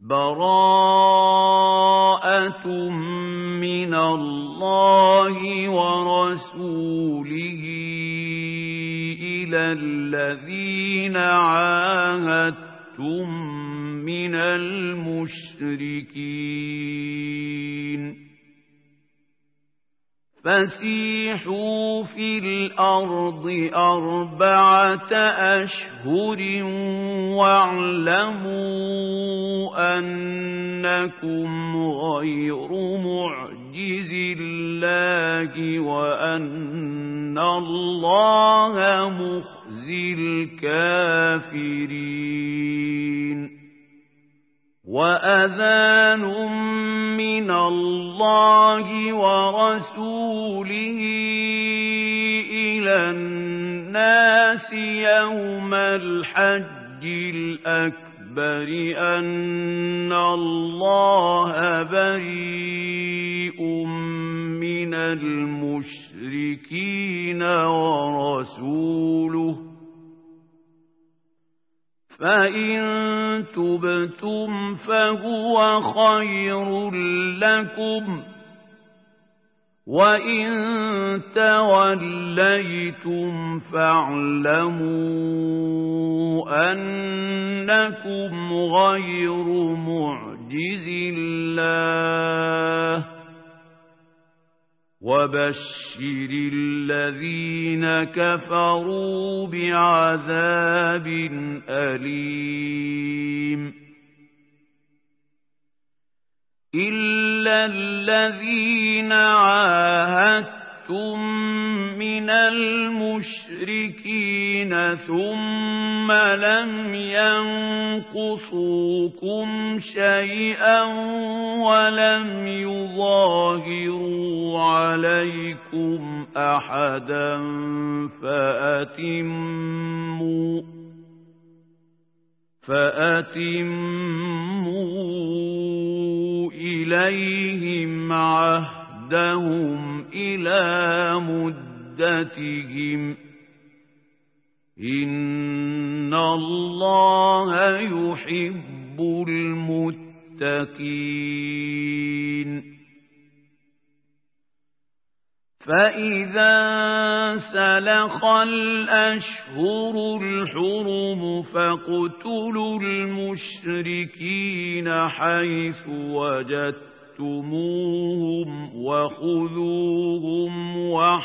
براءة من الله ورسوله إلى الذين عاهدتم من المشركين فسيحوا في الأرض 4 أشهر واعلموا أنكم غير معجز الله وأن الله مخزي الكافرين وأذان من الله ورسوله إلى الناس يوم الحج الأكبر أن الله بريء من المشركين ورسوله فإن تبتم فهو خير لكم وإن توليتم فاعلموا أنكم غير معجز الله وبشر الذين كفروا بعذاب أليم إلا الذين عاهدتم من المشركين ثم لم ينقصوكم شيئا ولم يظاهروا عليكم أحدا فأتموا إليهم عهدهم إلى مدتهم إن الله يحب المتقين فإذا سلخ الأشهر الحرم فاقتلوا المشركين حيث وجدتموهم وخذوهم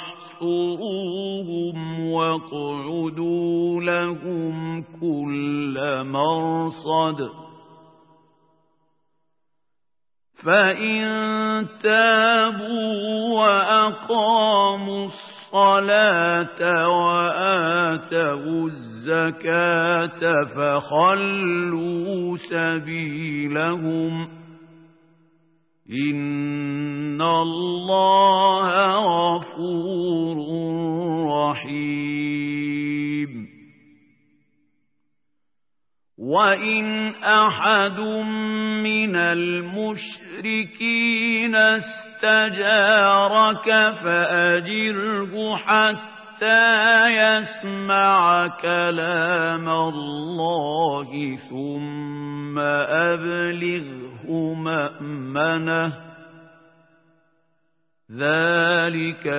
واحصروهم واقعدوا لهم كل مرصد فإن تابوا وأقاموا الصلاة وآتوا الزكاة فخلوا سبيلهم إن الله غفور رحيم وإن أحد من المشركين استجارك فأجره حتى يسمع كلام الله ثم أبلغه مأمنه ذلك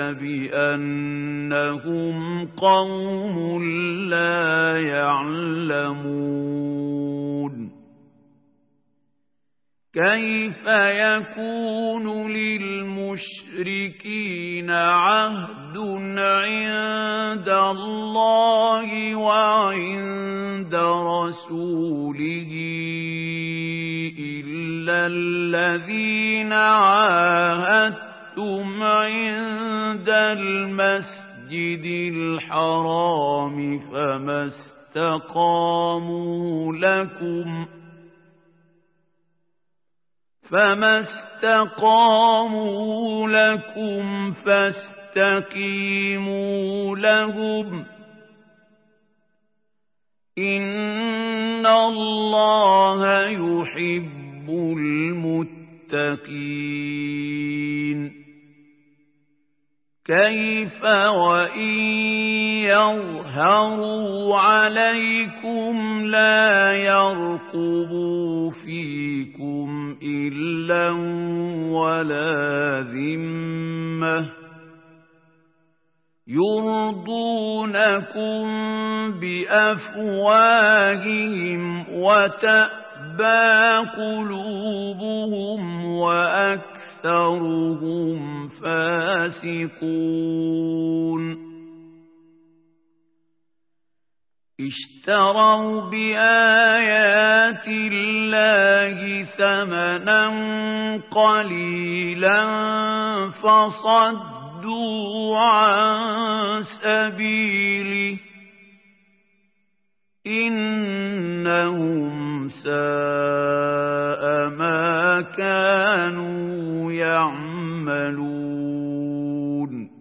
بأنهم قوم لا يعلمون كيف يكون للمشركين عهد عند الله وعند رسوله إلا الذين عاهدتم عند المسجد الحرام فما استقاموا لكم فاستقيموا لهم إن الله يحب المتقين كيف وإن يظهروا عليكم لا يرقبوا فيكم غِلًّا وَلَا ذِمَّةً يُرْضُونَكُم بِأَفْوَاهِهِمْ وَتَأْبَىٰ قُلُوبُهُمْ وَأَكْثَرُهُمْ فَاسِقُونَ اشْتَرَوْا بِآيَاتِ اللَّهِ ثَمَنًا قَلِيلًا فَصَدُّوا عَن سَبِيلِهِ إِنَّهُمْ سَاءَ مَا كَانُوا يَعْمَلُونَ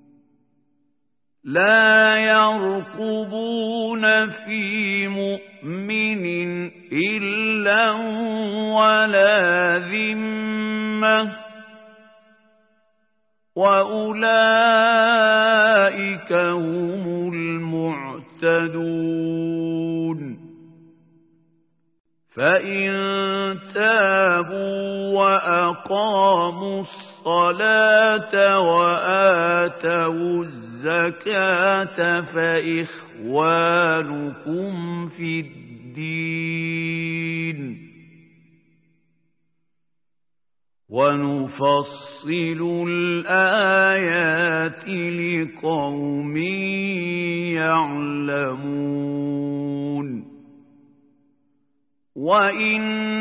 لَا يَرْقُبُونَ فِي مُؤْمِنٍ إِلًّا وَلَا ذِمَّةً وَأُولَئِكَ هُمُ الْمُعْتَدُونَ فَإِن تَابُوا وَأَقَامُوا الصَّلَاةَ وَآتَوُا الزَّكَاةَ فَإِخْوَانُكُمْ فِي الدِّينِ وَنُفَصِّلُ الْآيَاتِ لِقَوْمٍ يَعْلَمُونَ وَإِن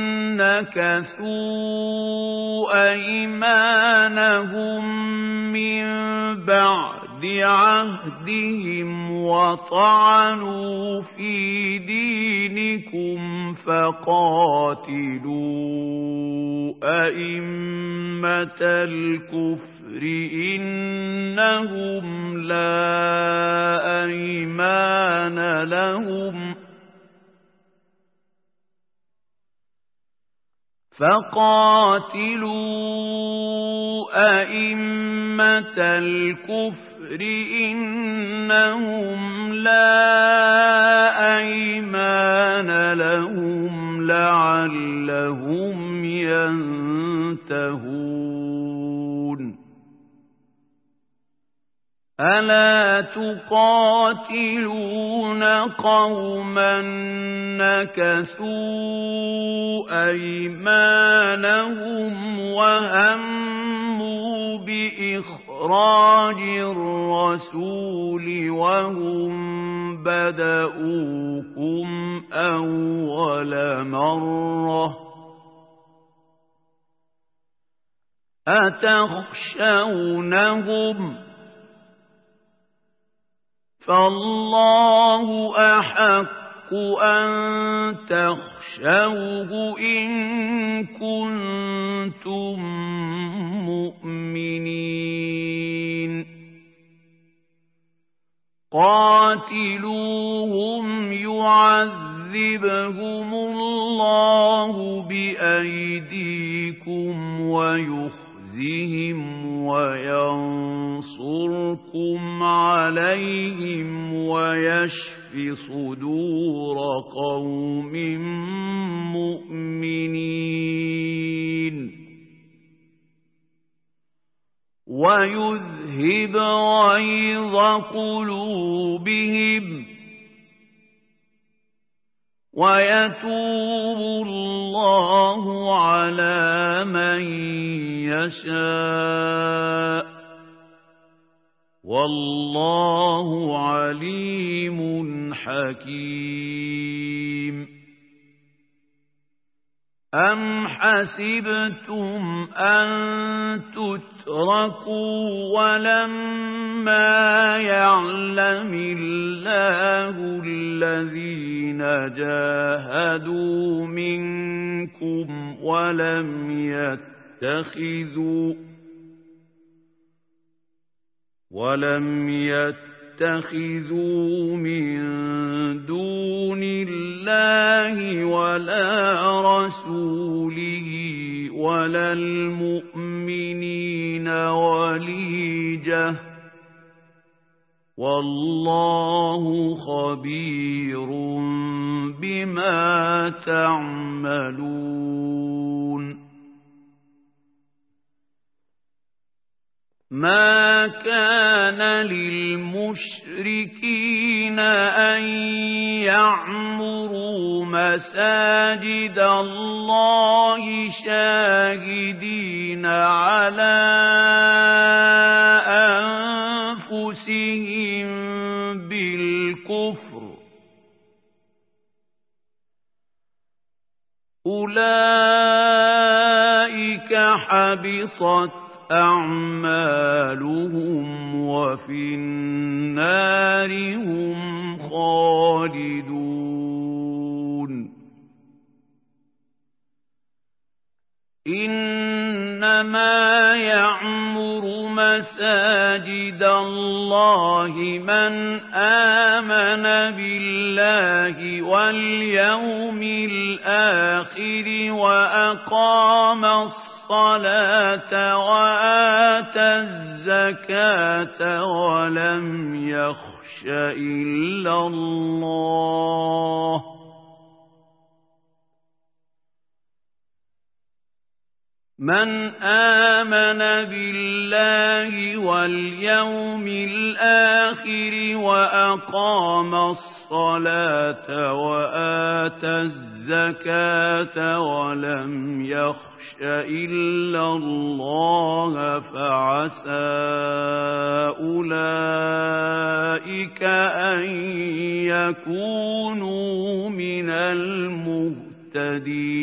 نَكَثُوا أَيْمَانَهُم مِّن بَعْدِ عَهْدِهِمْ وَطَعَنُوا فِي دِينِكُمْ فَقَاتِلُوا أَئِمَّةَ الْكُفْرِ إِنَّهُمْ لَا أَيْمَانَ لَهُمْ أئمة الكفر إنهم لا أيمان لهم لعلهم ينتهون ألا تقاتلون قوما نكثوا أيمانهم وهموا بإخراج الرسول وهم بدؤوكم أول مرة أتخشونهم فالله أحق أن تخشوه إن كنتم مؤمنين قاتلوهم يعذبهم الله بأيديكم ويخزهم وينصركم عليهم ويشف صدور قوم مؤمنين ويذهب غيظ قلوبهم ويتوب الله على من يشاء والله عليم حكيم أم حسبتم أن تتركوا ولما يعلم الله الذين جاهدوا منكم ولم يتخذوا من دون الله ولا رسوله ولا المؤمنين وليجة والله خبير بما تعملون ما كان للمشركين أن يعمروا مساجد الله شاهدين على أنفسهم بالكفر أولئك حبطت أعمالهم وفي النار هم خالدون إنما يعمر مساجد الله من آمن بالله واليوم الآخر وأقام الصلاة وآتى الزكاة ولم يخش إلا الله من آمن بالله واليوم الآخر وأقام الصلاة وآتى الزكاة ولم يخش إلا الله فعسى أولئك أن يكونوا من المهتدين